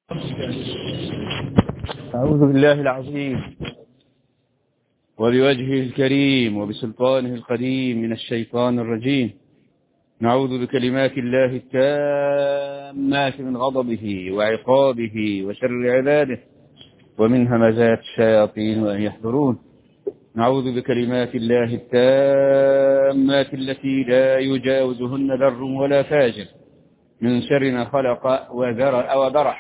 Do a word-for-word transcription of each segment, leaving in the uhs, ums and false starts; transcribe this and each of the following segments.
أعوذ بالله العظيم وبوجهه الكريم وبسلطانه القديم من الشيطان الرجيم. نعوذ بكلمات الله التامات من غضبه وعقابه وشر عباده ومن همزات الشياطين وأن يحضرون. نعوذ بكلمات الله التامات التي لا يجاوزهن بر ولا فاجر من شر ما خلق وذرأ وبرح،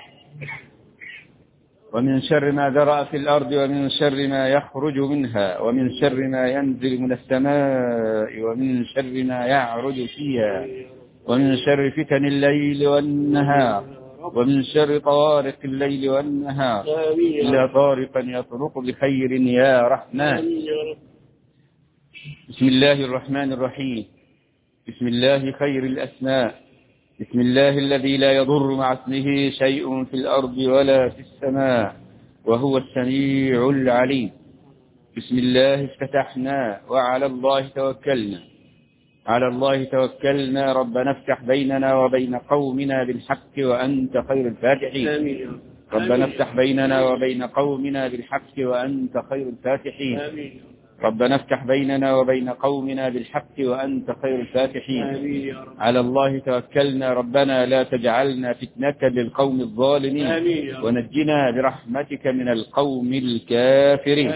ومن شر ما ذرأ في الأرض، ومن شر ما يخرج منها، ومن شر ما ينزل من السماء، ومن شر ما يعرج فيها، ومن شر فتن الليل والنهار، ومن شر طوارق الليل والنهار إلا طارقا يطرق بخير يا رحمن. بسم الله الرحمن الرحيم. بسم الله خير الأسماء. بسم الله الذي لا يضر مع اسمه شيء في الأرض ولا في السماء وهو السميع العليم. بسم الله افتتحنا وعلى الله توكلنا. على الله توكلنا ربنا افتح بيننا وبين قومنا بالحق وأنت خير الفاتحين. ربنا افتح بيننا وبين قومنا بالحق وأنت خير الفاتحين. ربنا افتح بيننا وبين قومنا بالحق وأنت خير الفاتحين. على الله توكلنا ربنا لا تجعلنا فتنة للقوم الظالمين ونجنا برحمتك من القوم الكافرين.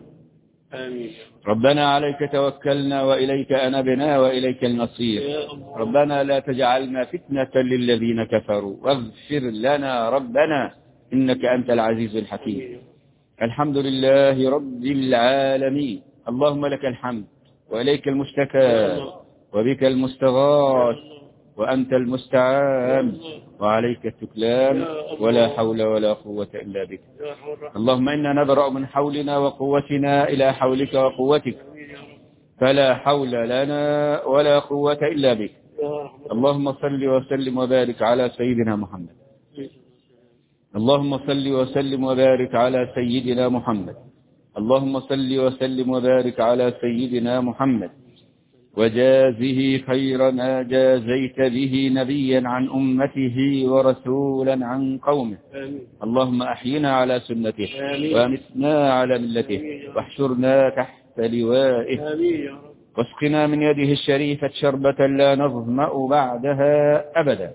ربنا عليك توكلنا وإليك أنبنا وإليك المصير. ربنا لا تجعلنا فتنة للذين كفروا واغفر لنا ربنا إنك أنت العزيز الحكيم. الحمد لله رب العالمين. اللهم لك الحمد وإليك المشتكى وبك المستغاث وأنت المستعان وعليك التكلان ولا حول ولا قوة إلا بك. اللهم إنا نبرأ من حولنا وقوتنا إلى حولك وقوتك فلا حول لنا ولا قوة إلا بك. اللهم صل وسلم وبارك على سيدنا محمد. اللهم صل وسلم وبارك على سيدنا محمد. اللهم صل وسلم وبارك على سيدنا محمد وجازه خير ما جازيت به نبيا عن أمته ورسولا عن قومه. اللهم أحينا على سنته وأمتنا على ملته واحشرنا تحت لوائه واسقنا من يده الشريفة شربة لا نظمأ بعدها أبدا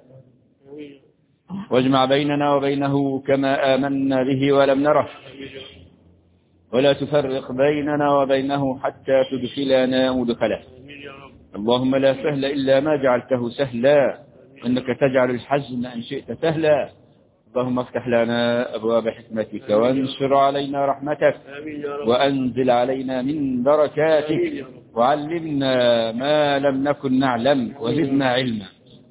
واجمع بيننا وبينه كما آمنا به ولم نره ولا تفرق بيننا وبينه حتى تدخلنا مدخله. اللهم لا سهل إلا ما جعلته سهلا إنك تجعل الحزن إن شئت سهلا. اللهم افتح لنا أبواب حكمتك وانشر علينا رحمتك وأنزل علينا من بركاتك وعلمنا ما لم نكن نعلم وزدنا علما.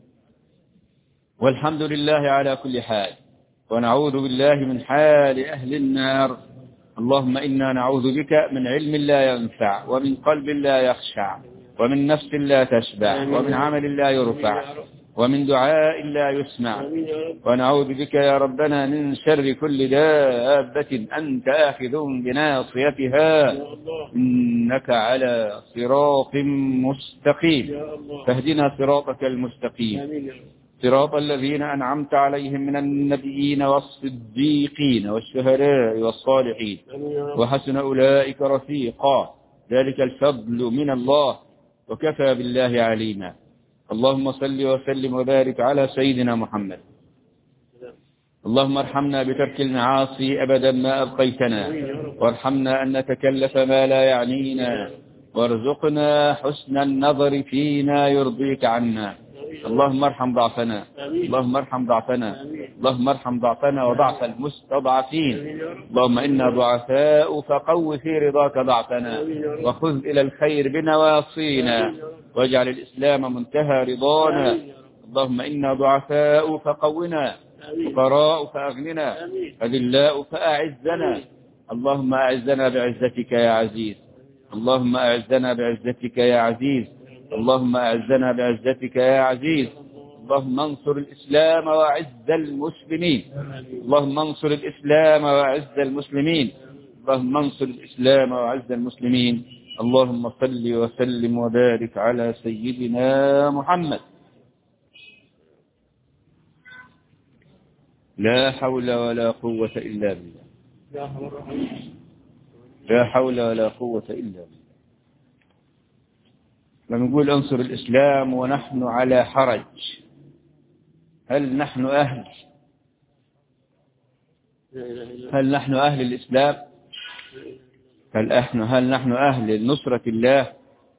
والحمد لله على كل حال ونعوذ بالله من حال أهل النار. اللهم إنا نعوذ بك من علم لا ينفع ومن قلب لا يخشع ومن نفس لا تشبع ومن عمل لا يرفع ومن دعاء لا يسمع. ونعوذ بك يا ربنا من شر كل دابة أنت آخذ بناصيتها إنك على صراط مستقيم. فاهدنا صراطك المستقيم صراط الذين أنعمت عليهم من النبيين والصديقين والشهداء والصالحين وحسن أولئك رفيقا ذلك الفضل من الله وكفى بالله عليما. اللهم صل وسلم وبارك على سيدنا محمد. اللهم ارحمنا بترك المعاصي أبدا ما أبقيتنا وارحمنا أن نتكلف ما لا يعنينا وارزقنا حسن النظر فيما يرضيك عنا. اللهم ارحم ضعفنا. اللهم ارحم ضعفنا. اللهم ارحم ضعفنا وضعف المستضعفين. اللهم إنا ضعفاء فقو في رضاك ضعفنا وخذ إلى الخير بنواصينا واجعل الإسلام منتهى رضانا. اللهم إنا ضعفاء فقونا فقراء فأغننا أذلاء فأعزنا. اللهم أعزنا بعزتك يا عزيز. اللهم أعزنا بعزتك يا عزيز. اللهم أعزنا بعزتك يا عزيز. اللهم انصر الإسلام وأعز المسلمين. اللهم انصر الإسلام وأعز المسلمين. اللهم انصر الإسلام وأعز المسلمين. اللهم صل وسلم وبارك على سيدنا محمد. لا حول ولا قوة إلا بالله. لا حول ولا قوة إلا بالله. لما نقول انصر الإسلام ونحن على حرج، هل نحن أهل هل نحن أهل الإسلام؟ هل نحن هل نحن أهل لنصرة الله؟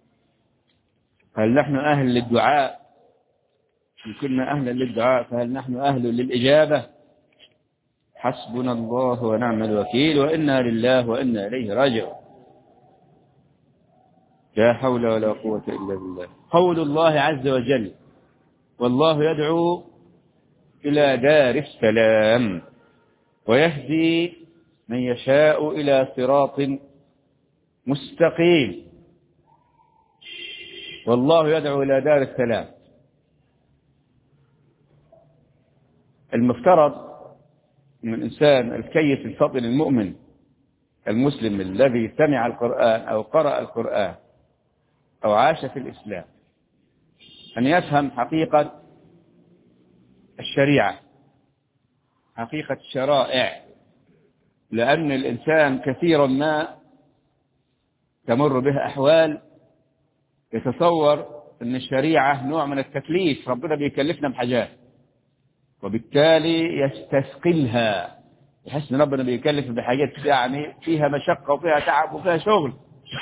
هل نحن أهل للدعاء؟ إن كنا أهلا للدعاء فهل نحن أهل للإجابة؟ حسبنا الله ونعم الوكيل، وإنا لله وإنا إليه راجعون. لا حول ولا قوة إلا بالله. قول الله عز وجل: والله يدعو إلى دار السلام ويهدي من يشاء إلى صراط مستقيم. والله يدعو إلى دار السلام. المفترض من الإنسان الكيس الفطن المؤمن المسلم الذي سمع القرآن أو قرأ القرآن أو عاش في الإسلام أن يفهم حقيقة الشريعة، حقيقة الشرائع، لأن الإنسان كثيرا ما تمر به أحوال يتصور أن الشريعة نوع من التكليف، ربنا بيكلفنا بحاجات وبالتالي يستثقلها، يحس أن ربنا بيكلف بحاجات يعني فيها مشقة وفيها تعب وفيها شغل.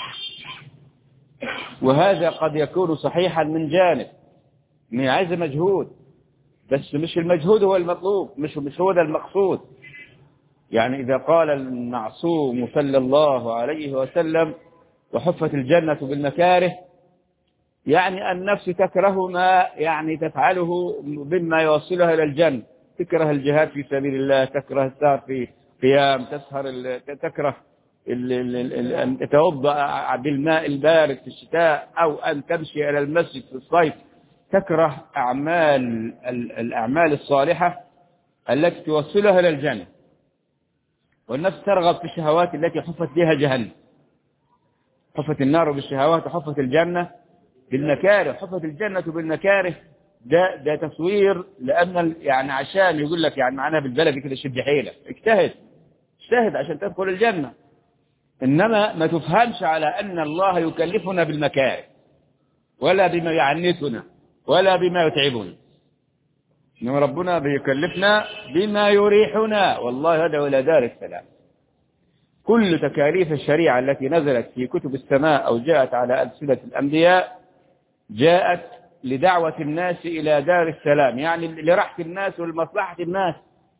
وهذا قد يكون صحيحا من جانب، إنه عايز مجهود، بس مش المجهود هو المطلوب، مش مش هو ده المقصود. يعني إذا قال المعصوم صلى الله عليه وسلم: وحفت الجنة بالمكاره، يعني النفس تكره ما يعني تفعله مما يوصلها إلى الجنة، تكره الجهاد في سبيل الله، تكره السهر في قيام، تسهر، تكره أن تتوضأ بالماء البارد في الشتاء أو أن تمشي إلى المسجد في الصيف، تكره أعمال الأعمال الصالحة التي توصلها إلى الجنة. والنفس ترغب في الشهوات التي حفت بها جهنم. حفت النار بالشهوات وحفت الجنة بالمكاره. حفت الجنة بالمكاره ده ده تصوير، لأن يعني عشان يقول لك يعني معناها بالبلد كده شد حيلك، اجتهد اجتهد عشان تدخل الجنة. إنما ما تفهمش على أن الله يكلفنا بالمكاره ولا بما يعنتنا ولا بما يتعبنا، إنما ربنا بيكلفنا بما يريحنا. والله يدعو إلى دار السلام. كل تكاليف الشريعة التي نزلت في كتب السماء أو جاءت على ألسنة الأنبياء جاءت لدعوة الناس إلى دار السلام، يعني لراحة الناس ولمصلحة الناس.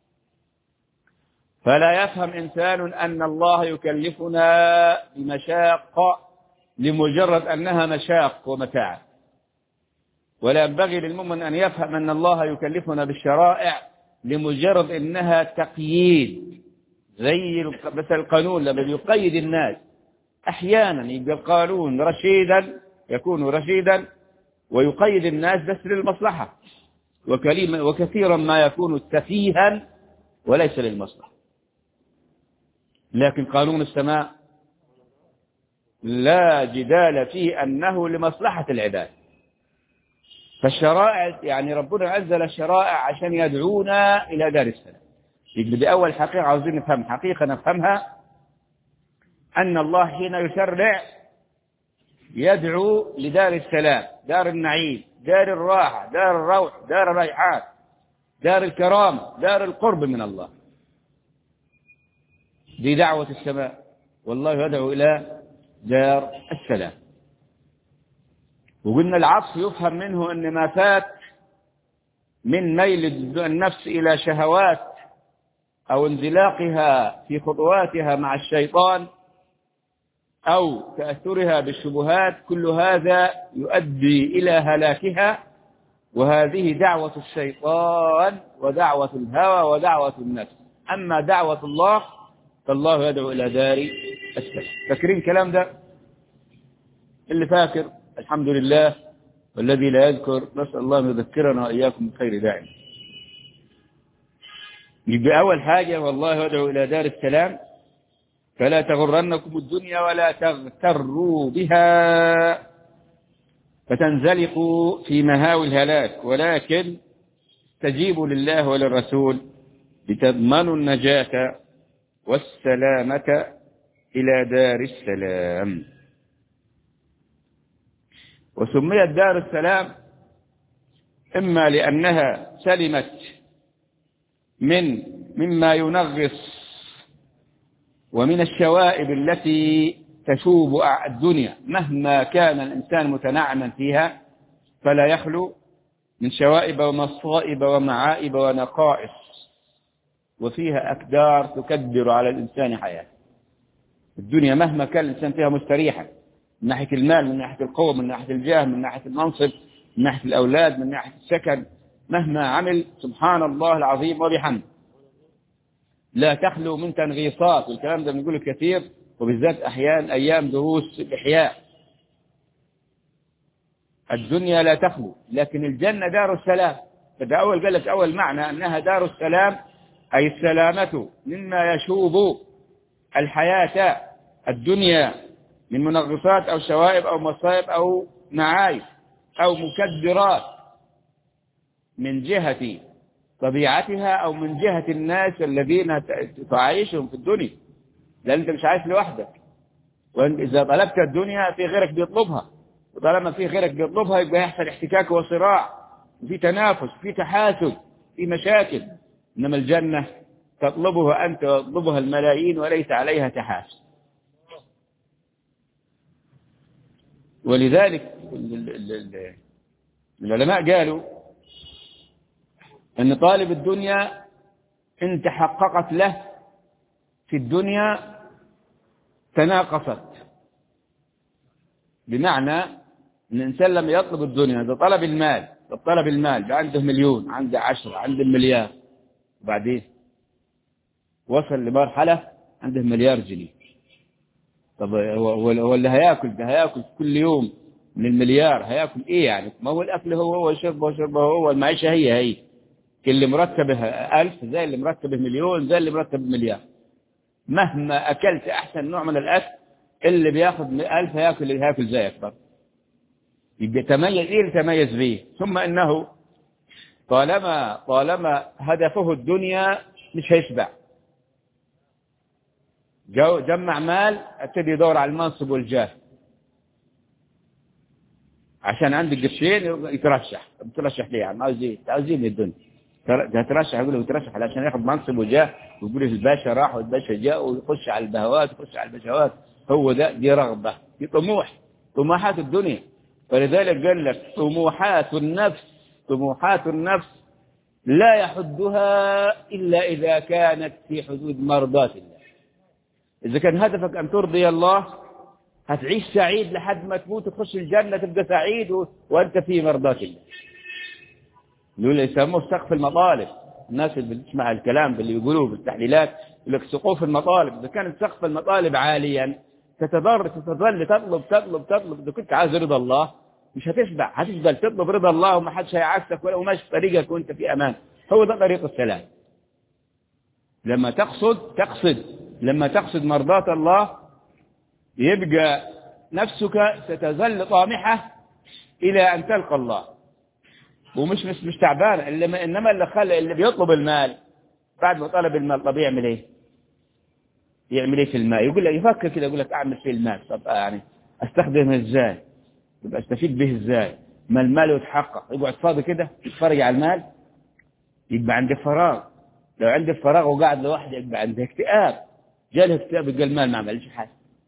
فلا يفهم إنسان أن الله يكلفنا بمشاق لمجرد أنها مشاق ومتاع، ولا ينبغي للمؤمن أن يفهم أن الله يكلفنا بالشرائع لمجرد أنها تقييد، زي مثل القانون لما يقيد الناس. أحيانا يبقى القانون رشيدا، يكون رشيدا ويقيد الناس بس للمصلحة، وكثيرا ما يكون سفيها وليس للمصلحة. لكن قانون السماء لا جدال فيه أنه لمصلحة العباد. فالشرائع يعني ربنا أنزل الشرائع عشان يدعونا إلى دار السلام. يبقى بأول حقيقة عاوزين نفهم حقيقة نفهمها، أن الله حين يشرع يدعو لدار السلام، دار النعيم، دار الراحة، دار الروح، دار الريحان، دار الكرامة، دار القرب من الله. دي دعوة السماء. والله يدعو إلى دار السلام. وقلنا العطف يفهم منه أن ما فات من ميل النفس إلى شهوات أو انزلاقها في خطواتها مع الشيطان أو تأثرها بالشبهات، كل هذا يؤدي إلى هلاكها. وهذه دعوة الشيطان ودعوة الهوى ودعوة النفس. أما دعوة الله فالله يدعو إلى دار السلام. فاكرين الكلام ده؟ اللي فاكر الحمد لله، والذي لا يذكر نسأل الله أن يذكرنا وإياكم بخير داعم. يبقى أول حاجة والله يدعو إلى دار السلام، فلا تغرنكم الدنيا ولا تغتروا بها فتنزلقوا في مهاوي الهلاك، ولكن استجيبوا لله وللرسول لتضمنوا النجاة والسلامة إلى دار السلام. وسميت دار السلام إما لأنها سلمت من مما ينغص ومن الشوائب التي تشوب الدنيا، مهما كان الإنسان متنعما فيها فلا يخلو من شوائب ومصائب ومعائب ونقائص، وفيها أكدار تكدر على الإنسان حياته. الدنيا مهما كان الإنسان فيها مستريحا من ناحية المال، من ناحية القوة، من ناحية الجاه، من ناحية المنصب، من ناحية الأولاد، من ناحية السكن، مهما عمل سبحان الله العظيم وبحمده لا تخلو من تنغيصات. والكلام ده بنقوله كثير، وبالذات أحيانا أيام دروس الإحياء. الدنيا لا تخلو، لكن الجنة دار السلام. فده أول قال لك أول معنى أنها دار السلام، أي السلامة مما يشوب الحياة الدنيا من منغصات أو شوائب أو مصائب أو معايب أو مكدرات من جهة طبيعتها أو من جهة الناس الذين تعيشهم في الدنيا، لأن أنت مش عايش لوحدك. وإذا طلبت الدنيا في غيرك بيطلبها، وطالما في غيرك بيطلبها يبقى يحصل احتكاك وصراع، وفي تنافس، في تحاسد، في مشاكل. إنما الجنة تطلبها أنت وتطلبها الملايين وليس عليها تحاسد. ولذلك العلماء قالوا أن طالب الدنيا إن تحققت له في الدنيا تناقصت، بمعنى أن الإنسان لما يطلب الدنيا إذا طلب المال، طلب المال عنده مليون، عنده عشرة، عنده مليار، وبعدين وصل لمرحلة عنده مليار جنيه. طب هو هو اللي هياكل ده هياكل كل يوم من المليار هياكل إيه يعني؟ ما هو الأكل هو هو، شربه وشربه هو، المعيشة هي هي. اللي مرتبه ألف زي اللي مرتبه مليون زي اللي مرتبه مليار. مهما أكلت أحسن نوع من الأكل اللي بياخد ألف هياكل اللي هياكل زيك برضه. يبقى تميز إيه اللي تميز به. ثم إنه طالما طالما هدفه الدنيا مش هيشبع. جو جمع مال ابتدي يدور على المنصب والجاه، عشان عندك قرشين يترشح. بترشح ليه؟ عم عاوز ايه؟ عاوزين من الدنيا هترشح. يقول له بترشح علشان ياخذ منصب وجاه، ويقول الباشا راح والباشا جاء، ويخش على البهوات يخش على البشوات. هو ده، دي رغبه، دي طموح، طموحات الدنيا. ولذلك قال لك طموحات النفس، طموحات النفس لا يحدها إلا إذا كانت في حدود مرضاة الله. إذا كان هدفك أن ترضي الله هتعيش سعيد لحد ما تموت وتخش الجنة تبقى سعيد و... وأنت في مرضاة الله. يقول يسموه سقف المطالب. الناس اللي بتسمع الكلام اللي يقولوه بالتحليلات يقول لك سقوف المطالب. إذا كانت سقف المطالب عاليا تتضر تتظل تطلب تطلب تطلب. إذا كنت عايز رضا الله مش هتشبع، هتفضل تطلب رضا الله وما حدش هيعكسك ولا ماشي في طريقك وأنت في أمان. هو ده طريق السلام. لما تقصد تقصد لما تقصد مرضاة الله يبقى نفسك ستظل طامحة إلى أن تلقى الله، ومش مش مش تعبان. إنما اللي خلى اللي بيطلب المال بعد ما طلب المال طب يعمل إيه؟ يعمل إيه في المال؟ يقول لك يفكر كده، يقول لك أعمل فيه المال. طب يعني أستخدمه إزاي؟ يبقى أستفيد به إزاي؟ ما المال يتحقق. يقعد فاضي كده يتفرج على المال يبقى عنده فراغ. لو عنده فراغ وقاعد لوحده يبقى عنده اكتئاب. جاله اكتئاب يبقى المال ما عملش حاجة.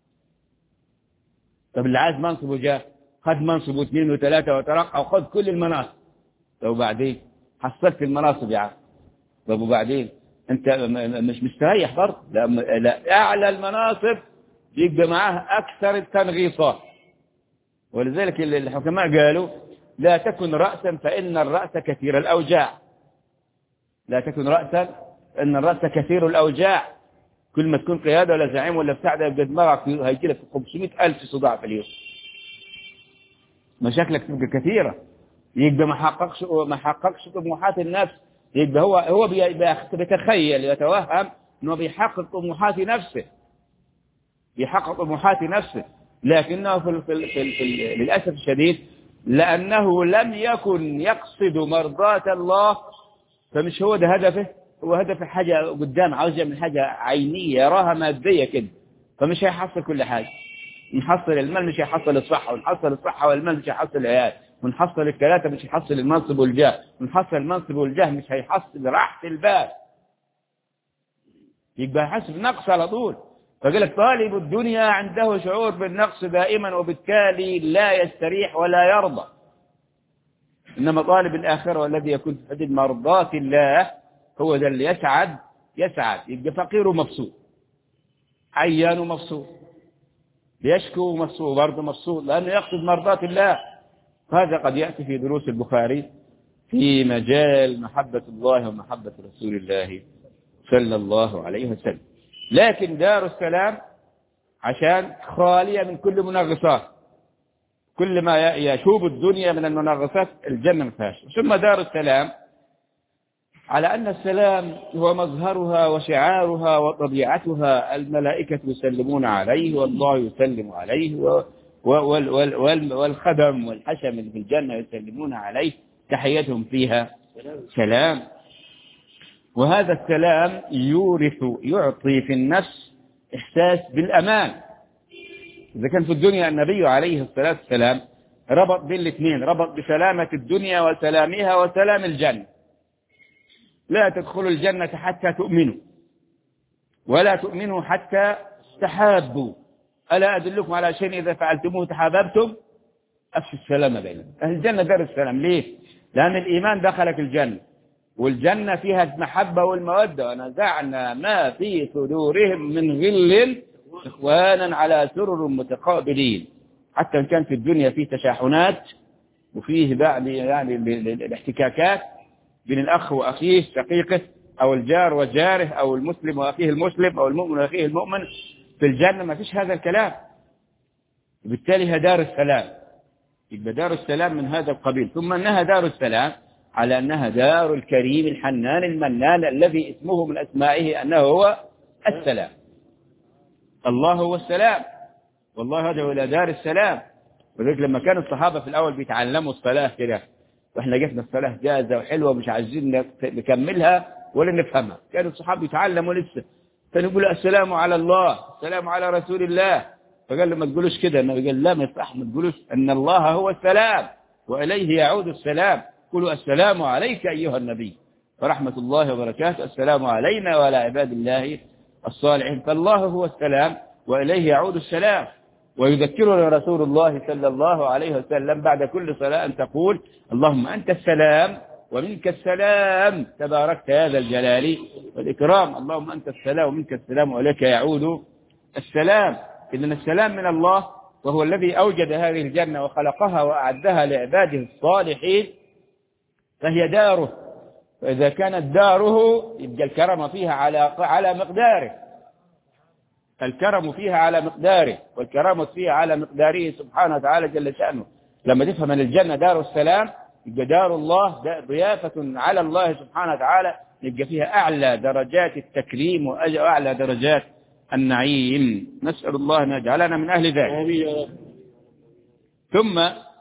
طب اللي عايز منصب وجاه خد منصب واثنين وثلاثة وترقى وخد كل المناصب. طب وبعدين حصلت المناصب يا عم. طب وبعدين انت مش مستريح برضه. لا, لا اعلى المناصب يبقى معاه اكثر التنغيصات. ولذلك الحكماء قالوا لا تكن رأسا فإن الرأس كثير الأوجاع. لا تكن رأسا إن الرأس كثير الأوجاع. كل ما تكون قيادة ولا زعيم ولا بتاع ده يبقى دماغك هيجي لك خمسمائة ألف صداع في اليوم. مشاكلك تبقى كثيرة. يبقى ما حققش ما حققش طموحات النفس. يبقى هو هو بيتخيل يتوهم انه بيحقق طموحات نفسه، بيحقق طموحات نفسه، لكنه في, في, في, في للاسف الشديد لانه لم يكن يقصد مرضاة الله فمش هو ده هدفه، هو هدف حاجة قدام، عاوز يعمل حاجة عينية يراها مادية كده، فمش هيحصل كل حاجة. نحصل المال مش هيحصل الصحة، ونحصل الصحة والمال مش هيحصل العيال، ونحصل الثلاثة مش هيحصل المنصب والجاه، ونحصل المنصب والجاه مش هيحصل راحة البال، يبقى حسب نقص على طول. فقال لك طالب الدنيا عنده شعور بالنقص دائما، وبالتالي لا يستريح ولا يرضى. إنما طالب الآخرة والذي يكون في حدود مرضات الله هو ذا اللي يسعد يسعد يبقى فقير ومبسوط، عيان ومبسوط، يشكو ومبسوط برضه مبسوط، لأنه يقصد مرضات الله. هذا قد يأتي في دروس البخاري في مجال محبة الله ومحبة رسول الله صلى الله عليه وسلم. لكن دار السلام عشان خالية من كل منغصات، كل ما يشوب الدنيا من المنغصات الجنة ما فيهاش. ثم دار السلام على أن السلام هو مظهرها وشعارها وطبيعتها، الملائكة يسلمون عليه والله يسلم عليه، والخدم والحشم في الجنة يسلمون عليه، تحيتهم فيها سلام. وهذا السلام يورث يعطي في النفس إحساس بالأمان. إذا كان في الدنيا النبي عليه الصلاة والسلام ربط بين الاثنين، ربط بسلامة الدنيا وسلامها وسلام الجنة. لا تدخلوا الجنة حتى تؤمنوا، ولا تؤمنوا حتى تحابوا، ألا أدلكم على شيء إذا فعلتموه تحاببتم؟ أفشوا السلام بينكم. أهل الجنة دار السلام. ليه؟ لأن الإيمان دخلك الجنة، والجنة فيها المحبة والمودة، ونزعنا ما في صدورهم من غل إخوانا على سرر متقابلين. حتى إن كان في الدنيا فيه تشاحنات وفيه يعني الاحتكاكات بين الأخ وأخيه شقيقه، أو الجار وجاره، أو المسلم وأخيه المسلم، أو المؤمن وأخيه المؤمن، في الجنة ما فيش هذا الكلام. وبالتالي هي دار السلام، يبقى دار السلام من هذا القبيل. ثم أنها دار السلام على أنها دار الكريم الحنان المنان الذي اسمه من أسمائه أنه هو السلام. الله هو السلام، والله يدعو إلى دار السلام. وذلك لما كان الصحابة في الأول بيتعلموا الصلاة كده، وإحنا جفنا الصلاة جاهزة وحلوة مش عايزين نكملها ولا نفهمها، كانوا الصحابة يتعلموا لسه، كانوا يقولوا السلام على الله، السلام على رسول الله. فقال له ما تقولوش كده، النبي قال لا ما يصح، ما تقولوش أن الله هو السلام وإليه يعود السلام، قولوا السلام عليك أيها النبي ورحمة الله وبركاته، السلام علينا وعلى عباد الله الصالحين. فالله هو السلام وإليه يعود السلام. ويذكرنا رسول الله صلى الله عليه وسلم بعد كل صلاة أن تقول اللهم أنت السلام ومنك السلام تباركت يا ذا الجلال والإكرام. اللهم أنت السلام ومنك السلام وإليك يعود السلام. إذن السلام من الله، وهو الذي أوجد هذه الجنة وخلقها وأعدها لعباده الصالحين، فهي داره. فإذا كانت داره يبقى الكرم فيها على على مقداره، الكرم فيها على مقداره، والكرامة فيها على مقداره سبحانه وتعالى جل شأنه. لما تفهم أن الجنة دار السلام يبقى دار الله ضيافة على الله سبحانه وتعالى، يبقى فيها أعلى درجات التكريم وأعلى درجات النعيم. نسأل الله أن يجعلنا من أهل ذلك. ثم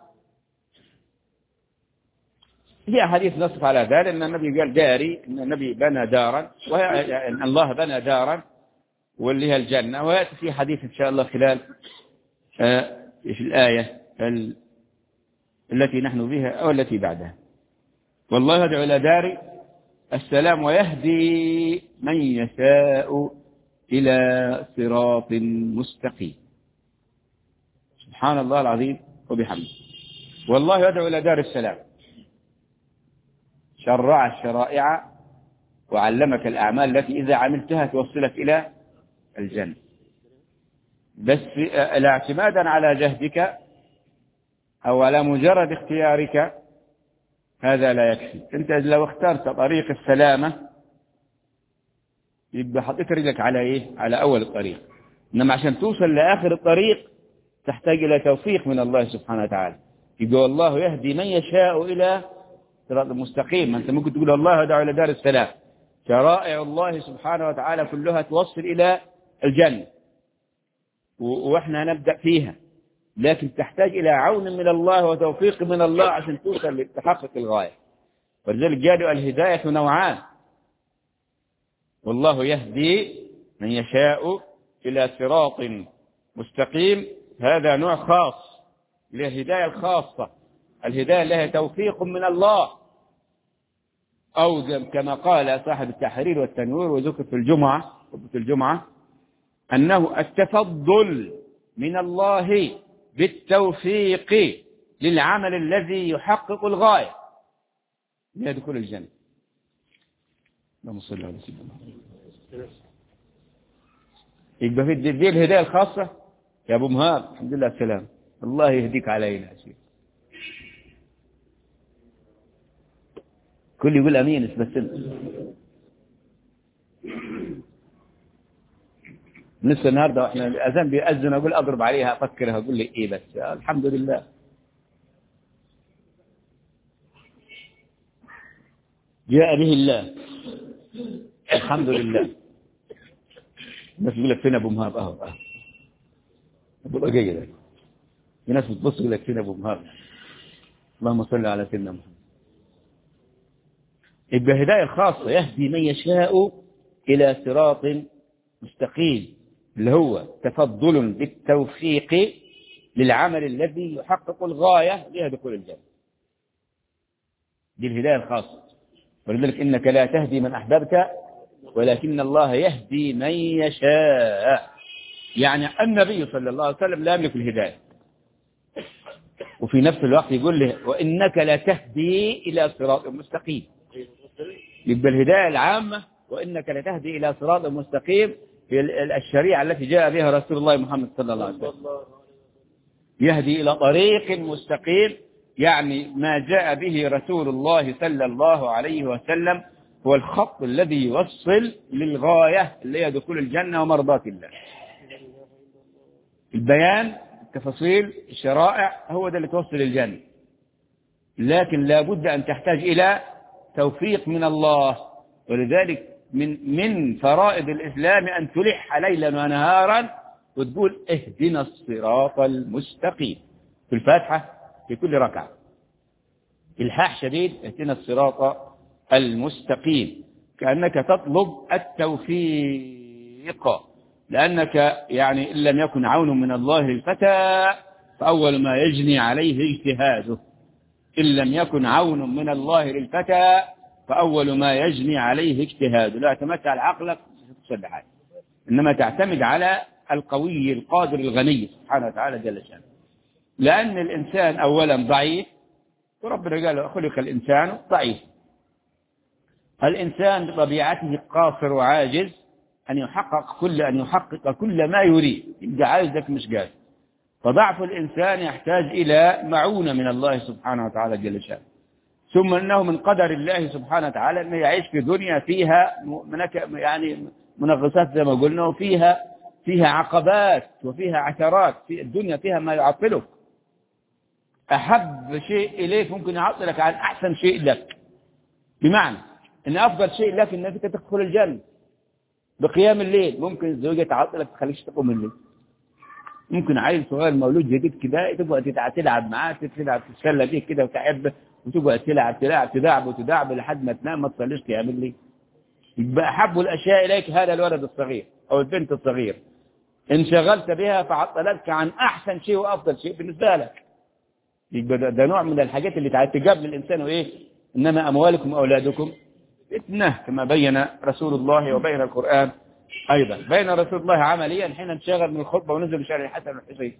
هي حديث نصف على ذلك أن النبي قال داري، أن النبي بنى دارا، وأن الله بنى دارا واللي هي الجنة. ويأتي في حديث إن شاء الله خلال في الآية التي نحن فيها أو التي بعدها. والله يدعو إلى دار السلام ويهدي من يشاء إلى صراط مستقيم. سبحان الله العظيم وبحمده. والله يدعو إلى دار السلام، شرع الشرائع وعلمك الأعمال التي إذا عملتها توصلك إلى الجنة. بس لا اعتمادا على جهدك أو على مجرد اختيارك هذا لا يكفي. أنت لو اخترت طريق السلامة يبقى حطيت رجلك على إيه؟ على أول الطريق. إنما عشان توصل لآخر الطريق تحتاج إلى توفيق من الله سبحانه وتعالى. يقول الله يهدي من يشاء إلى صراط مستقيم. ما أنت ممكن تقول الله يدعو إلى دار السلام، شرائع الله سبحانه وتعالى كلها توصل إلى الجنة وإحنا نبدأ فيها، لكن تحتاج إلى عون من الله وتوفيق من الله عشان توصل لتحقق الغاية. ولذلك قالوا الهداية نوعان، والله يهدي من يشاء إلى صراط مستقيم. هذا نوع خاص للهداية الخاصة، الهداية لها توفيق من الله، أو كما قال صاحب التحرير والتنوير وذكر في الجمعة في الجمعة أنه التفضل من الله بالتوفيق للعمل الذي يحقق الغاية ليدخل الجنة. اللهم صل على سيدنا محمد. يبقى في دي الهداية الخاصة يا أبو مهاب، الحمد لله السلام، الله يهديك علينا يا شيخ. كل يقول أمين بس لسه النهارده واحنا الأذان بيأذن أقول أضرب عليها أفكرها أقول لي إيه بس الحمد لله. جاء به الله الحمد لله. الناس يقول لك فين أبو مهاب؟ أهو أهو أبو رجيل. في ناس بتبص يقول لك فين أبو مهاب. اللهم صل على سيدنا محمد. يبقى الهداية الخاصة يهدي من يشاء إلى صراط مستقيم، اللي هو تفضل بالتوفيق للعمل الذي يحقق الغاية لها دخول الجنة. دي الهداية الخاصة. ولذلك إنك لا تهدي من أحببت ولكن الله يهدي من يشاء. يعني النبي صلى الله عليه وسلم لا يملك الهداية، وفي نفس الوقت يقول له وإنك لا تهدي إلى صراط مستقيم. يبقى الهداية العامة وإنك لا تهدي إلى صراط مستقيم في الشريعة التي جاء بها رسول الله محمد صلى الله عليه وسلم. يهدي إلى طريق مستقيم، يعني ما جاء به رسول الله صلى الله عليه وسلم هو الخط الذي يوصل للغاية اللي هي دخول الجنة ومرضاة الله. البيان، التفاصيل، الشرائع هو ده اللي توصل للجنة، لكن لا بد أن تحتاج إلى توفيق من الله. ولذلك من من فرائض الإسلام أن تلح ليلا ونهارا وتقول اهدنا الصراط المستقيم في الفاتحة في كل ركعة، إلحاح شديد، اهدنا الصراط المستقيم، كأنك تطلب التوفيق، لأنك يعني إن لم يكن عون من الله للفتى فأول ما يجني عليه اجتهاده. إن لم يكن عون من الله للفتى فأول ما يجني عليه اجتهاده. لا اعتمدت على عقلك تصل حاجة، إنما تعتمد على القوي القادر الغني سبحانه وتعالى جل شأنه. لأن الإنسان أولا ضعيف، وربنا قال خلق الإنسان ضعيف. الإنسان بطبيعته قاصر وعاجز أن يحقق كل أن يحقق كل ما يريد، يبقى عاجزك مش قادر. فضعف الإنسان يحتاج إلى معونة من الله سبحانه وتعالى جل شأنه. ثم أنه من قدر الله سبحانه وتعالى أنه يعيش في دنيا فيها يعني منغصات زي ما قلنا، وفيها فيها عقبات وفيها عثرات. في الدنيا فيها ما يعطلك. أحب شيء إليك ممكن يعطلك عن أحسن شيء لك، بمعنى أن أفضل شيء لك أنك تدخل الجنة بقيام الليل. ممكن الزوجة تعطلك تخليك تقوم الليل. ممكن عيل صغير مولود جديد كده تبقى تلعب معاه، تلعب تتسلى بيه كده وتحبه، وتبقى تلعب تلعب تدعب وتدعب لحد ما تنام ما تصليش تعمل لي. يبقى أحب الأشياء إليك هذا الولد الصغير أو البنت الصغير. انشغلت بها فعطلتك عن أحسن شيء وأفضل شيء بالنسبة لك. يبقى ده, ده نوع من الحاجات اللي تجاب للإنسان. وإيه؟ إنما أموالكم وأولادكم فتنة، كما بين رسول الله وبين القرآن أيضا. بين رسول الله عمليا حين انشغل من الخطبة ونزل بشارع الحسن والحسين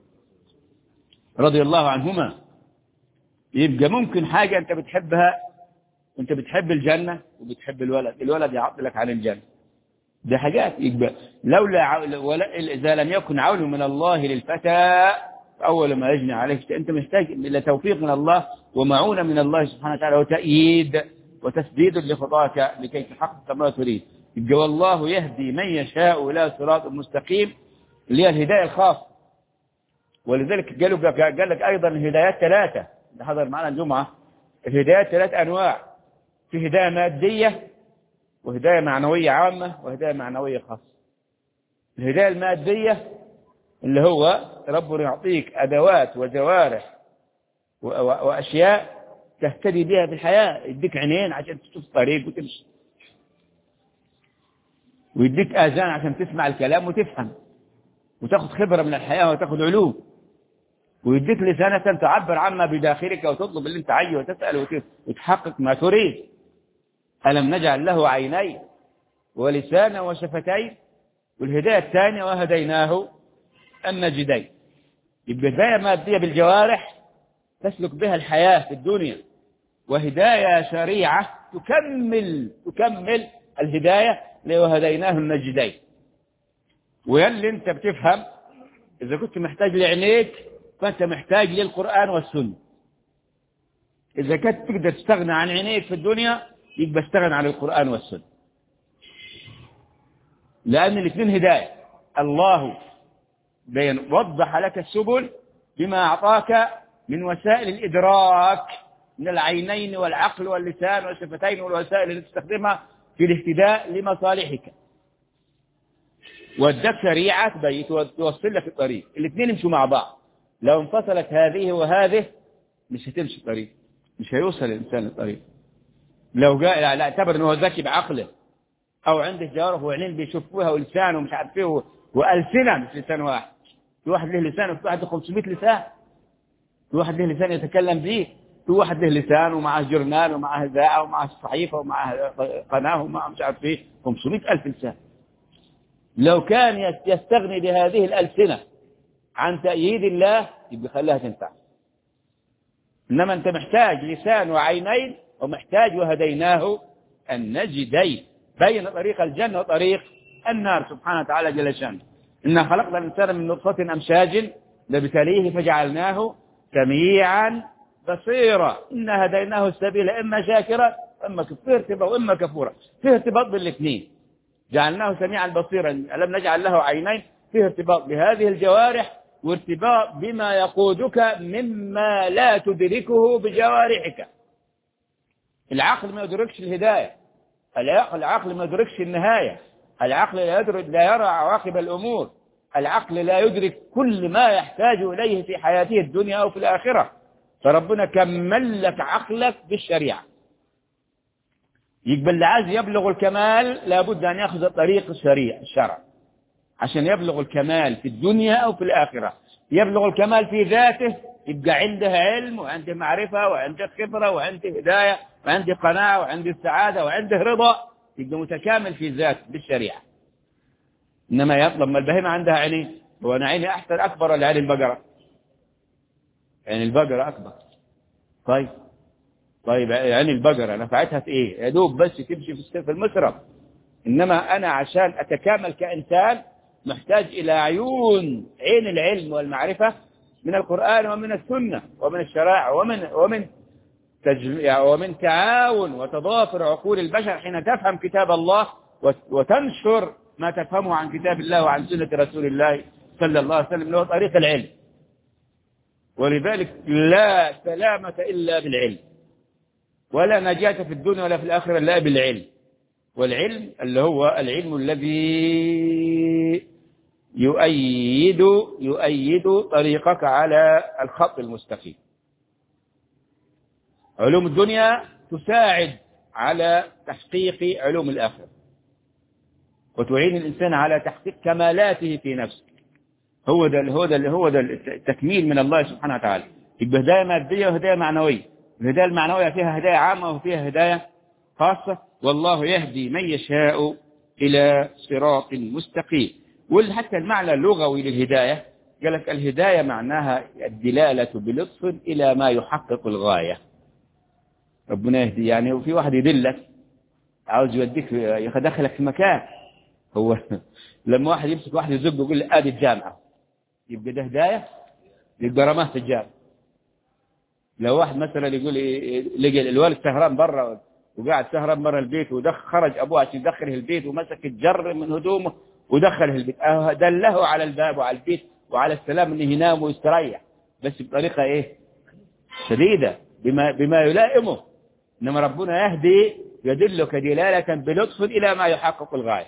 رضي الله عنهما. يبقى ممكن حاجة أنت بتحبها، أنت بتحب الجنة وبتحب الولد، الولد يعطلك عن الجنة. دي حاجات. يبقى لولا إذا لم يكن عون من الله للفتى أول ما يجني عليك أنت محتاج إلى توفيق من الله ومعونة من الله سبحانه وتعالى وتأييد وتسديد لخطاك لكي تحقق ما تريد. يبقى والله يهدي من يشاء إلى صراط مستقيم اللي هي الهداية الخاصة. ولذلك قالوا قال لك أيضا الهدايات ثلاثة. ده حضر معنا الجمعة. الهدايات ثلاث أنواع، في هداية مادية وهداية معنوية عامة وهداية معنوية خاصة. الهداية المادية اللي هو ربنا يعطيك أدوات وجوارح وأشياء تهتدي بها في الحياة، يديك عينين عشان تشوف طريق وتمشي، ويديك آذان عشان تسمع الكلام وتفهم وتاخذ خبرة من الحياة وتاخذ علوم، ويديك لسانة تعبر عما بداخلك وتطلب اللي انت عايزه وتسأل وتحقق ما تريد. ألم نجعل له عينين ولسانا وشفتين؟ والهداية الثانية وهديناه النجدين. يبقى هداية مادية بالجوارح تسلك بها الحياة في الدنيا، وهداية شريعة تكمل تكمل الهداية وهديناه النجدين. ويلي انت بتفهم إذا كنت محتاج لعينيك فأنت محتاج للقرآن والسنة. إذا كنت تقدر تستغنى عن عينيك في الدنيا يبقى استغنى عن القرآن والسنة، لأن الاثنين هداية. الله بين وضح لك السبل بما أعطاك من وسائل الإدراك من العينين والعقل واللسان والشفتين والوسائل التي تستخدمها في الاهتداء لمصالحك، وادك شريعة توصل لك الطريق. الاثنين يمشوا مع بعض، لو انفصلت هذه وهذه مش هتمشي الطريق، مش هيوصل الإنسان للطريق. لو جاء لا اعتبر انه ذكي بعقله او عنده جوارح وعينين بيشوفوها ولسانه ومش عارف ايه والسنه مش لسان واحد. في واحد له لسان وفي واحد له خمسمائة لسان، في واحد له لسان يتكلم به، في واحد له لسان ومعه جرنان ومعه اذاعه ومعه صحيفه ومعه قناه ومعه مش عارف ايه خمسمائة ألف لسان. لو كان يستغني بهذه الألسنة عن تأييد الله يبقى خلاها تنفع. إنما أنت محتاج لسان وعينين، ومحتاج وهديناه النجدين بين طريق الجنة وطريق النار. سبحانه وتعالى جل شانه إنا خلقنا الإنسان من نطفة أمشاج نبتليه فجعلناه سميعا بصيرا إنا هديناه السبيل إما شاكرا إما كفورا وإما كفورا. فيه ارتباط بالاثنين، جعلناه سميعا بصيرا. ألم نجعل له عينين؟ فيه ارتباط بهذه الجوارح وارتباط بما يقودك مما لا تدركه بجوارحك. العقل ما يدركش الهداية، العقل ما يدركش النهاية، العقل لا يدرك لا يرى عواقب الأمور، العقل لا يدرك كل ما يحتاج إليه في حياته الدنيا أو في الآخرة. فربنا كمل لك عقلك بالشريعة. يقبل اللي عايز يبلغ الكمال لابد أن يأخذ طريق الشريعة الشرع عشان يبلغ الكمال في الدنيا أو في الآخرة. يبلغ الكمال في ذاته يبقى عنده علم وعنده معرفة وعنده خبرة وعنده هداية وعنده قناعة وعنده سعادة وعنده رضا، يبقى متكامل في ذاته بالشريعة. إنما يطلب ما البهيمة عندها عينين، هو أنا عيني أحسن أكبر ولا عين البقرة؟ عين البقرة أكبر. طيب طيب عين البقرة نفعتها في إيه؟ يا دوب بس تمشي في المسرب. إنما أنا عشان أتكامل كإنسان محتاج إلى عيون عين العلم والمعرفة من القرآن ومن السنة ومن الشرائع ومن ومن تجميع ومن تعاون وتضافر عقول البشر حين تفهم كتاب الله وتنشر ما تفهمه عن كتاب الله وعن سنة رسول الله صلى الله عليه وسلم اللي هو طريق العلم. ولذلك لا سلامة إلا بالعلم، ولا نجاة في الدنيا ولا في الآخرة إلا بالعلم. والعلم اللي هو العلم الذي يؤيد يؤيد طريقك على الخط المستقيم. علوم الدنيا تساعد على تحقيق علوم الآخرة وتعين الإنسان على تحقيق كمالاته في نفسه. هو ده هو ده هو ده التكميل من الله سبحانه وتعالى. يبقى هداية مادية وهداية معنوية. الهداية المعنوية فيها هداية عامة وفيها هداية خاصة، والله يهدي من يشاء إلى صراط مستقيم. وحتى المعنى اللغوي للهداية قال لك الهداية معناها الدلالة بلطف إلى ما يحقق الغاية. ربنا يهدي يعني، وفي واحد يدلك عاوز يوديك يدخلك في مكان. هو لما واحد يمسك واحد يزقه يقول له آدي الجامعة، يبقى ده هداية، يبقى رماه في الجامعة. لو واحد مثلا يقول لقى الوالد سهران برا وقاعد سهران برا البيت ودخل خرج أبوه عشان يدخله البيت ومسك الجر من هدومه ودخله البيت، دله على الباب وعلى البيت وعلى السلام انه ينام ويستريح، بس بطريقة ايه شديدة بما, بما يلائمه. انما ربنا يهدي يدلك دلالة بلطف الى ما يحقق الغاية.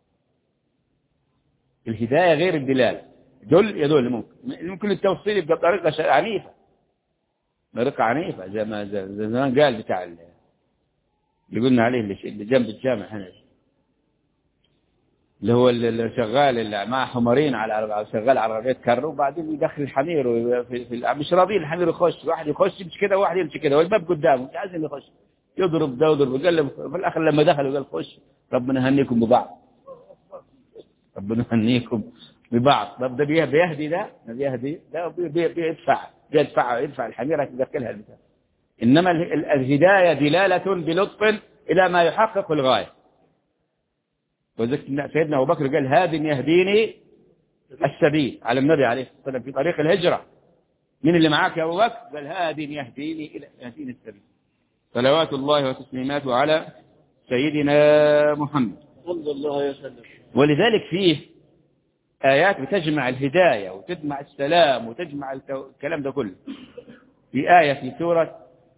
الهداية غير الدلالة. دل يدل ممكن ممكن التوصيل يبقى بطريقة عنيفة، طريقة عنيفة زي ما زي زمان قال بتاع اللي قلنا عليه اللي جنب الجامع هنا اللي هو اللي شغال اللي مع حمارين على شغال على عربية كر، وبعدين يدخل الحمير في في مش راضي الحمير يخش، واحد يخش يمشي كده وواحد يمشي كده والباب قدامه مش عايز يخش، يضرب ده ويضرب قال في الآخر لما دخل قال خش ربنا يهنيكم ببعض، ربنا يهنيكم ببعض. طب ده بيهدي ده بيهدي ده بيدفع بيدفع يدفع الحميرة يدخلها البتاع. إنما الهداية دلالة بلطف إلى ما يحقق الغاية. وذلك سيدنا أبو بكر قال هاد يهديني السبيل على النبي عليه الصلاة والسلام في طريق الهجرة. من اللي معاك يا أبو بكر؟ قال هاد يهديني إلى يهديني السبيل. صلوات الله وتسليماته على سيدنا محمد صلى الله عليه وسلم. ولذلك فيه آيات بتجمع الهداية وتجمع السلام وتجمع الكلام ده كله. في آية في سورة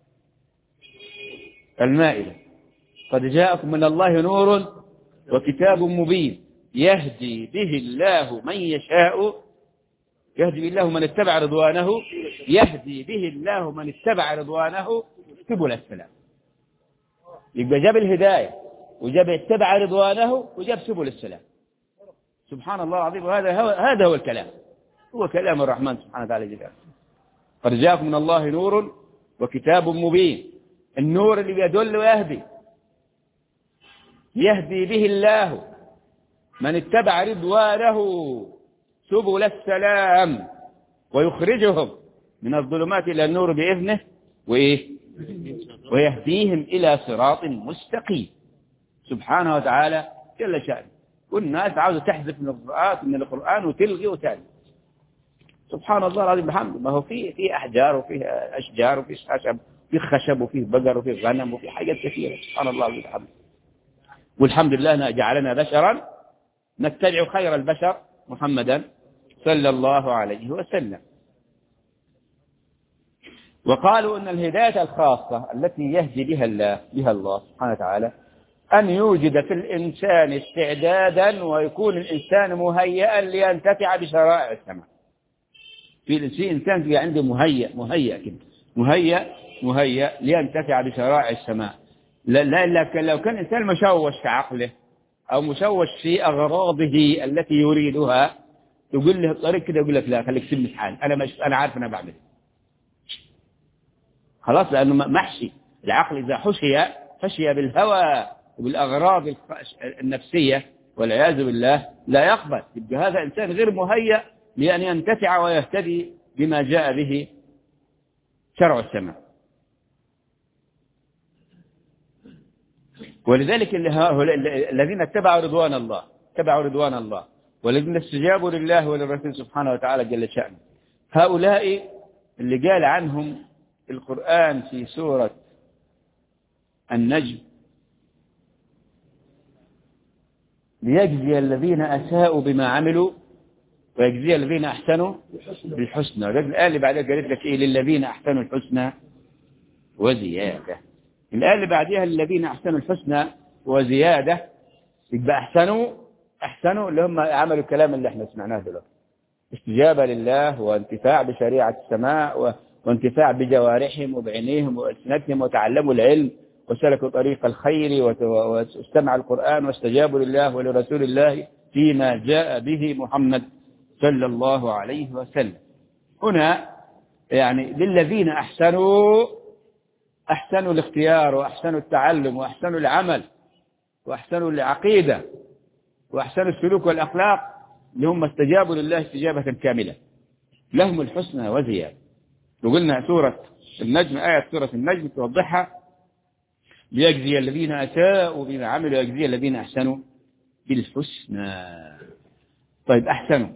المائدة قد جاءكم من الله نور وكتاب مبين يهدي به الله من يشاء يهدي به الله من اتبع رضوانه يهدي به الله من اتبع رضوانه سبل السلام. يبقى جاب الهداية وجاب اتبع رضوانه وجاب سبل السلام. سبحان الله العظيم. وهذا هو هذا هو الكلام، هو كلام الرحمن سبحانه وتعالى جل وعلا. قد جاءكم من الله نور وكتاب مبين. النور اللي بيدل ويهدي يهدي به الله من اتبع رضوانه سبل السلام ويخرجهم من الظلمات إلى النور بإذنه وإيه ويهديهم إلى صراط مستقيم. سبحانه وتعالى جل شأنه. والناس عاوزة تحذف من القرآن من القرآن وتلغي وتالي. سبحان الله العظيم بحمده. ما هو فيه فيه أحجار وفيه أشجار وفيه خشب فيه خشب وفيه بقر وفيه غنم وفيه حاجات كثيرة. سبحان الله العظيم بحمده. والحمد لله جعلنا بشرا نتبع خير البشر محمدا صلى الله عليه وسلم. وقالوا أن الهداية الخاصة التي يهدي بها الله بها الله سبحانه وتعالى أن يوجد في الإنسان استعدادا ويكون الإنسان مهيئا لينتفع بشرائع السماء. في إنسان في عنده مهيئ مهيئ كده مهيئ مهيئ لينتفع بشرائع السماء. لا لا لو كان إنسان مشوش في عقله أو مشوش في أغراضه التي يريدها يقول له الطريق كده يقول لك لا خليك سيبني في حالي أنا مش أنا عارف أنا بعمل خلاص. لأنه محشي العقل إذا حشي حشي بالهوى وبالأغراض النفسية والعياذ بالله لا يقبل. يبقى هذا إنسان غير مهيأ لأن ينتفع ويهتدي بما جاء به شرع السماء. ولذلك الذين اتبعوا رضوان الله اتبعوا رضوان الله والذين استجابوا لله وللرسول سبحانه وتعالى جل شأنه هؤلاء اللي قال عنهم القرآن في سورة النجم ليجزي الذين أساءوا بما عملوا ويجزي الذين أحسنوا بالحسنى. الآية اللي بعدها قالت لك إيه للذين أحسنوا الحسنى وزيادة. الآية اللي بعدها للذين أحسنوا الحسنى وزيادة. يبقى أحسنوا أحسنوا اللي هم عملوا الكلام اللي احنا سمعناه دلوقتي استجابة لله وانتفاع بشريعة السماء وانتفاع بجوارحهم وبعينيهم وألسنتهم وتعلموا العلم وسلكوا طريق الخير واستمعوا القرآن واستجابوا لله ولرسول الله فيما جاء به محمد صلى الله عليه وسلم. هنا يعني للذين أحسنوا أحسنوا الاختيار وأحسنوا التعلم وأحسنوا العمل وأحسنوا العقيدة وأحسنوا السلوك والأخلاق اللي هم استجابوا لله استجابة كاملة لهم الحسنى وزيادة. وقلنا سورة النجم آية سورة النجم توضحها ليجزي الذين أساءوا بما عملوا ويجزي الذين أحسنوا بالحسنى. طيب أحسنوا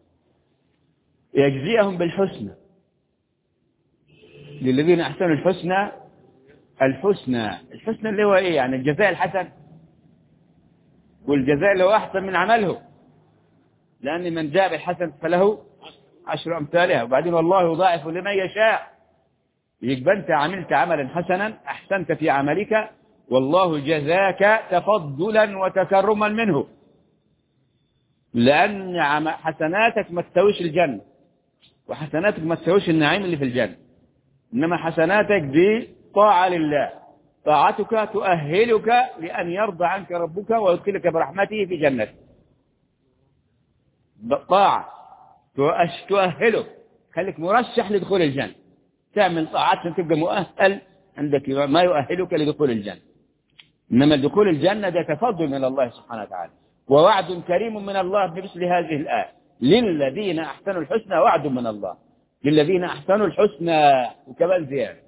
يجزيهم بالحسنى للذين أحسنوا الحسنى الحسنى الحسنى اللي هو إيه يعني الجزاء الحسن والجزاء اللي هو أحسن من عمله لأن من جاء بالحسن فله عشر أمثالها وبعدين والله يضاعف لمن يشاء. يبقى أنت عملت عملا حسنا أحسنت في عملك والله جزاك تفضلا وتكرما منه لأن حسناتك ما تسويش الجنة وحسناتك ما تسويش النعيم اللي في الجنة إنما حسناتك دي طاعة لله. طاعتك تؤهلك لأن يرضى عنك ربك ويدخلك برحمته في جنته. بالطاعة تؤهله، خليك مرشح لدخول الجنة، تعمل طاعات عشان تبقى مؤهل، عندك ما يؤهلك لدخول الجنة. إنما دخول الجنة ده تفضل من الله سبحانه وتعالى، ووعد كريم من الله بمثل هذه الآية: للذين أحسنوا الحسنى وعد من الله، للذين أحسنوا الحسنى وكمان زيادة.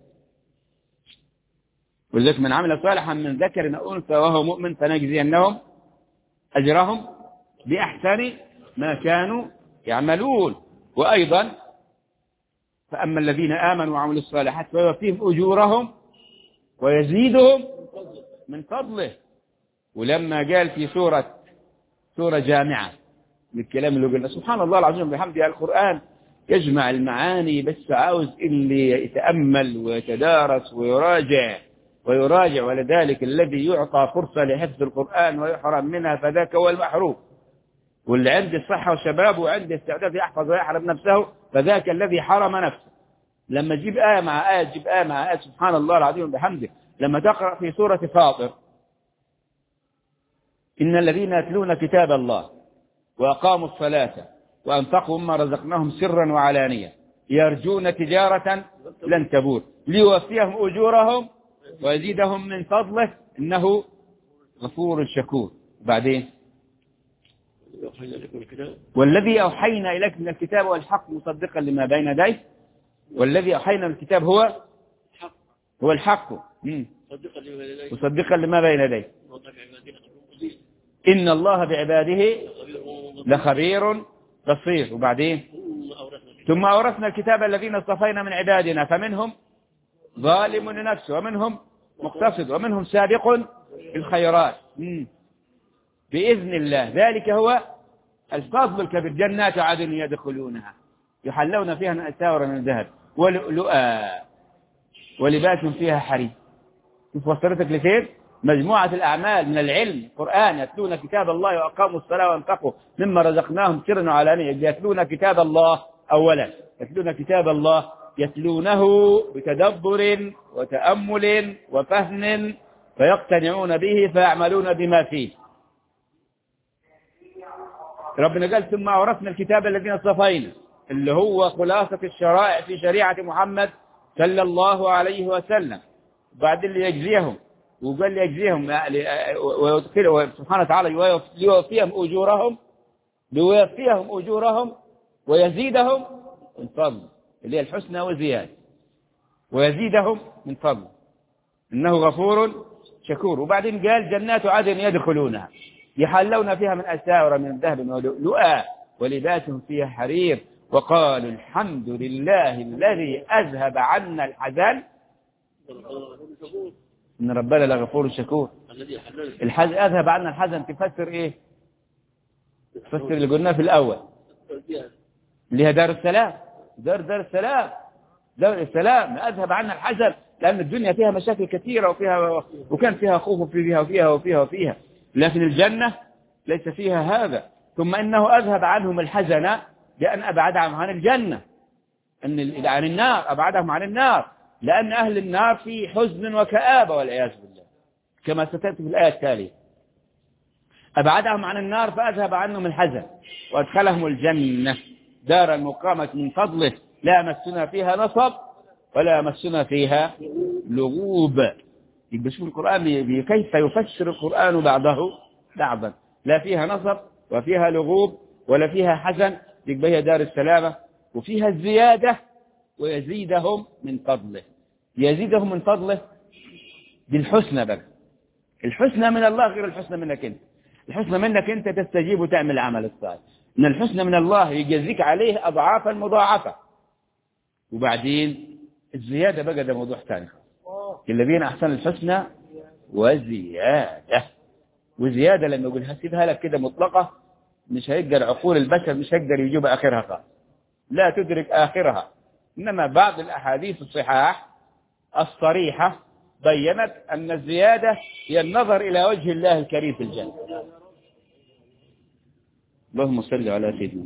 ولذلك من عمل صالحا من ذكر أو أنثى وهو مؤمن فنجزينهم أجرهم بأحسن ما كانوا يعملون. وأيضا فأما الذين آمنوا وعملوا الصالحات فيوفيهم أجورهم ويزيدهم من فضله. ولما قال في سورة سورة جامعة من الكلام اللي قلنا، سبحان الله العظيم بحمده، القرآن يجمع المعاني، بس عاوز اللي يتأمل ويتدارس ويراجع ويراجع. ولذلك الذي يعطى فرصة لحفظ القرآن ويحرم منها فذاك هو المحروم، واللي عنده الصحة والشباب وعنده استعداد يحفظ ويحرم نفسه فذاك الذي حرم نفسه. لما تجيب آية مع آية تجيب آية مع آية، سبحان الله العظيم بحمده. لما تقرأ في سورة فاطر: إن الذين يتلون كتاب الله وأقاموا الصلاة وأنفقوا مما رزقناهم سرا وعلانية يرجون تجارة لن تبور ليوفيهم أجورهم ويزيدهم من فضله إنه غفور شكور. بعدين: والذي أوحينا إليك من الكتاب والحق مصدقا لما بين يديه. والذي أوحينا من الكتاب هو هو الحق مصدقا لما بين يديه. إن الله بعباده لخبير بصير. وبعدين: ثم أورثنا الكتاب الذين اصطفينا من عبادنا فمنهم ظالم لنفسه ومنهم مقتصد ومنهم سابق بالخيرات بإذن الله، ذلك هو الفضل الكبير. جنات عدن يدخلونها يحلون فيها من أساور من ذهب ولؤلؤا ولباسهم فيها حرير. شوف وصلتك لفين؟ مجموعة الأعمال من العلم، القرآن: يتلون كتاب الله وأقاموا الصلاة وأنفقوا مما رزقناهم سرا وعلانية. يتلون كتاب الله أولا، يتلون كتاب الله يتلونه بتدبر وتأمل وفهم فيقتنعون به فيعملون بما فيه. ربنا قال: ثم أورثنا الكتاب الذين اصطفينا، اللي هو خلاصة الشرائع في شريعة محمد صلى الله عليه وسلم. بعد اللي يجزيهم، وقال لي يجزيهم سبحانه وتعالى ليوفيهم أجورهم ليوفيهم أجورهم ويزيدهم من فضل، اللي هي الحسنى وزيادة، ويزيدهم من فضل إنه غفور شكور. وبعدين قال: جنات عدن يدخلونها يحلون فيها من أساور من ذهب ولؤلؤا ولباسهم فيها حرير وقالوا الحمد لله الذي أذهب عنا الحزن إن ربنا لغفور شكور. الحزن أذهب عنا الحزن تفسر إيه؟ تفسر اللي قلناه في الأول اللي هي دار السلام. دار دار السلام دار السلام أذهب عنا الحزن، لأن الدنيا فيها مشاكل كثيرة وفيها وكان فيها خوف فيها وفيها وفيها وفيها، لكن الجنة ليس فيها هذا. ثم إنه أذهب عنهم الحزن لأن أبعدهم عن الجنة، أن عن النار، أبعدهم عن النار، لأن أهل النار في حزن وكآبة والعياذ بالله كما ستأتي في الآية التالية. أبعدهم عن النار فأذهب عنهم الحزن وأدخلهم الجنة دار المقامة من فضله لا مسنا فيها نصب ولا مسنا فيها لغوب. يبقى شوف القرآن كيف يفسر القرآن بعضه بعضا، لا فيها نصب وفيها لغوب ولا فيها حزن، يبقى هي دار السلامة وفيها الزيادة ويزيدهم من فضله. يزيدهم من فضله بالحسنى بقى. الحسنى من الله غير الحسنى منك انت. الحسنى منك انت تستجيب وتعمل العمل الصالح، ان الحسنى من الله يجزيك عليه اضعافا مضاعفة. وبعدين الزيادة بقى ده موضوع ثاني. الذين احسنوا الحسنى وزيادة. وزيادة لما يقول هسيبها لك كده مطلقة مش هيقدر عقول البشر مش هيقدر يجيب اخرها خالص، لا تدرك آخرها. إنما بعض الأحاديث الصحاح الصريحة بيّنت أن الزيادة هي النظر إلى وجه الله الكريم في الجنة. اللهم صل على سيدنا.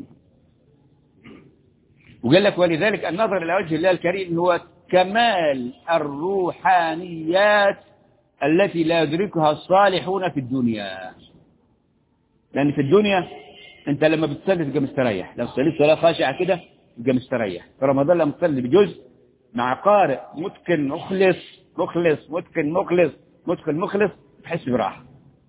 وقال لك: ولذلك النظر إلى وجه الله الكريم هو كمال الروحانيات التي لا يدركها الصالحون في الدنيا. لأن في الدنيا أنت لما بتصلي تبقى مستريح، لو صليت صلاة خاشعة كده تبقى مستريح. في رمضان لما تصلي بجزء مع قارئ متقن مخلص مخلص متقن مخلص متقن مخلص تحس براحة.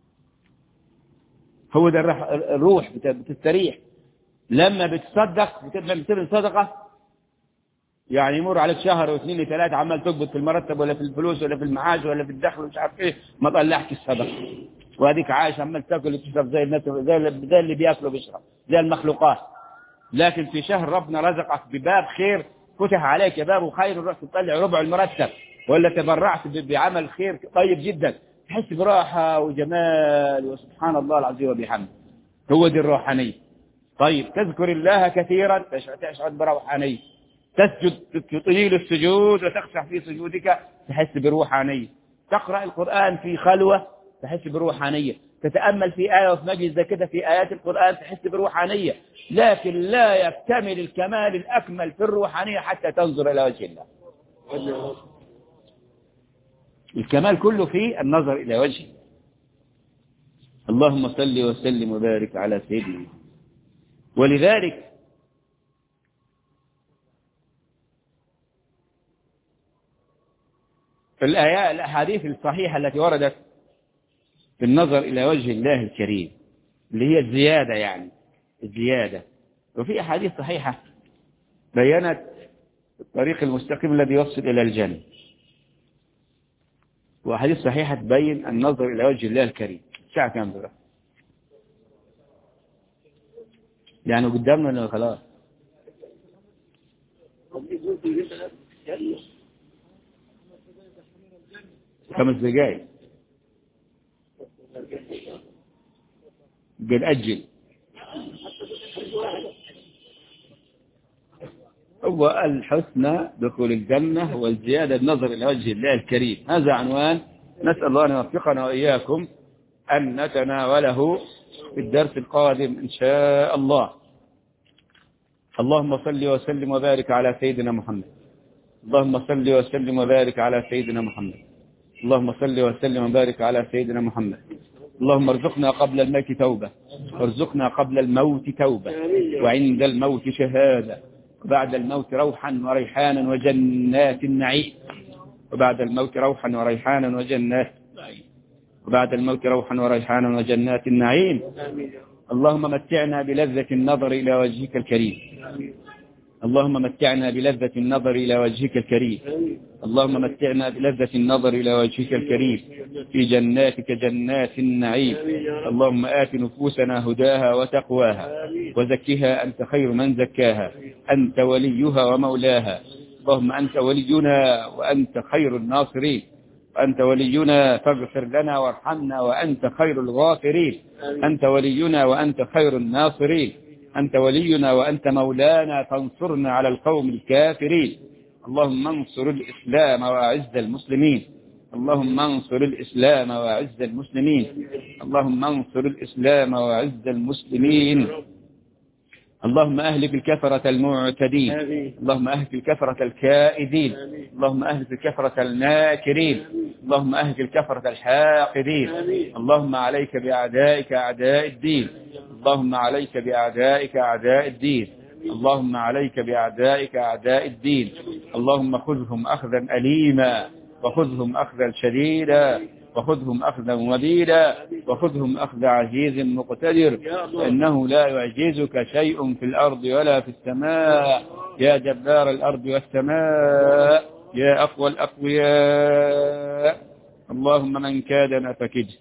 هو ده الروح بتستريح. لما بتصدق بتبقى بتبني صدقة يعني يمر عليك شهر واثنين لثلاثة عمال تقبض في المرتب ولا في الفلوس ولا في المعاش ولا في الدخل مش عارف ايه، ما طلعتش الصدقة، وهذيك عايش عمال تاكل وتشرب زي الناس، زي زي اللي بياكلوا وبيشرب زي المخلوقات. لكن في شهر ربنا رزقك بباب خير، فتح عليك يا باب خير، رحت تطلع ربع المرتب ولا تبرعت بعمل خير طيب جدا، تحس براحة وجمال وسبحان الله العظيم وبحمده. هو دي الروحانية. طيب تذكر الله كثيرا تشعر بروحانية، تسجد تطيل السجود وتخشع في سجودك تحس بروحانية، تقرأ القرآن في خلوة تحس بروحانية، تتأمل في آية وفي مجلس زي كده في آيات القرآن تحس بروحانية. لكن لا يكتمل الكمال الأكمل في الروحانية حتى تنظر إلى وجه الله. الكمال كله في النظر إلى وجهه. اللهم صل وسلم وبارك على سيدنا. ولذلك الآيات الأحاديث الصحيحة التي وردت في النظر إلى وجه الله الكريم اللي هي الزيادة، يعني الزيادة، وفي أحاديث صحيحة بيّنت الطريق المستقيم الذي يوصل إلى الجنة، وأحاديث صحيحة تبين النظر إلى وجه الله الكريم. ساعة كام دولة يعني قدامنا ولا خلاص؟ خمس دقائق قد أجل. هو الحسنى دخول الجنة والزيادة النظر إلى وجه الله الكريم. هذا عنوان نسأل الله أن يوفقنا وإياكم أن نتناوله في الدرس القادم إن شاء الله. اللهم صل وسلم وبارك على سيدنا محمد. اللهم صل وسلم وبارك على سيدنا محمد. اللهم صل وسلم وبارك على سيدنا محمد. اللهم ارزقنا قبل الموت توبة، وارزقنا قبل الموت توبة، وعند الموت شهادة، وبعد الموت روحا وريحانا وجنات النعيم، وبعد الموت روحا وريحانا وجنات وبعد الموت روحا وريحانا وجنات النعيم. اللهم متعنا بلذة النظر إلى وجهك الكريم. اللهم متعنا بلذة النظر إلى وجهك الكريم. اللهم متعنا بلذة النظر إلى وجهك الكريم في جناتك جنات النعيم. اللهم آت نفوسنا هداها وتقواها وزكها أنت خير من زكاها، أنت وليها ومولاها. اللهم أنت ولينا وأنت خير الناصرين، أنت ولينا فاغفر لنا وارحمنا وأنت خير الغافرين. أنت ولينا وأنت خير الناصرين، أنت ولينا وأنت مولانا فانصرنا على القوم الكافرين. اللهم انصر الإسلام وأعز المسلمين. اللهم انصر الإسلام وأعز المسلمين. اللهم انصر الإسلام وأعز المسلمين. اللهم أهلك الكفرة المعتدين. اللهم أهلك الكفرة الكائدين. اللهم أهلك الكفرة الناكرين. اللهم أهلك الكفرة الحاقدين. اللهم عليك بأعدائك أعداء الدين. اللهم عليك بأعدائك أعداء الدين. اللهم عليك بأعدائك أعداء الدين. اللهم خذهم أخذا أليما، وخذهم أخذا شديدا، وخذهم أخذا وبيلا، وخذهم أخذ عزيز مقتدر، فإنه لا يعجزك شيء في الأرض ولا في السماء، يا جبار الأرض والسماء، يا أقوى الأقوياء. اللهم من كادنا فكده،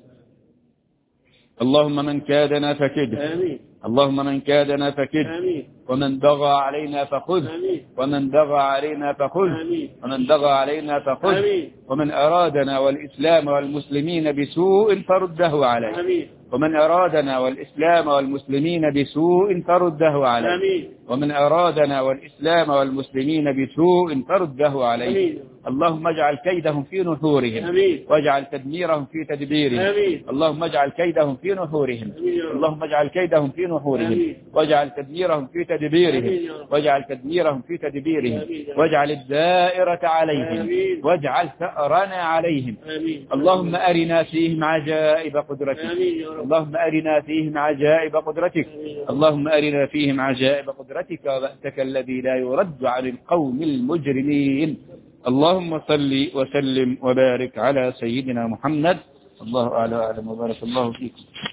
اللهم من كادنا فكده، اللهم من كادنا فكده، ومن بغى علينا فخذ، ومن بغى علينا فخذ، ومن بغى علينا فخذ، ومن أرادنا والإسلام والمسلمين بسوء فرده عليه، ومن أرادنا والإسلام والمسلمين بسوء فرده عليه، ومن أرادنا والإسلام والمسلمين بسوء فرده عليه. اللهم اجعل كيدهم في نحورهم، واجعل تدميرهم في تدبيرهم. اللهم اجعل كيدهم في نحورهم، اللهم اجعل كيدهم في نحورهم، واجعل تدميرهم في تدبيرهم، واجعل تدميرهم في تدبيرهم، واجعل الدائرة عليهم، واجعل ثأرنا عليهم. اللهم أرنا فيهم عجائب قدرتك، اللهم أرنا فيهم عجائب قدرتك، اللهم أرنا فيهم عجائب قدرتك وبأسك الذي لا يرد عن القوم المجرمين. اللهم صل وسلم وبارك على سيدنا محمد. الله أعلى وأعلم، وبارك الله فيكم.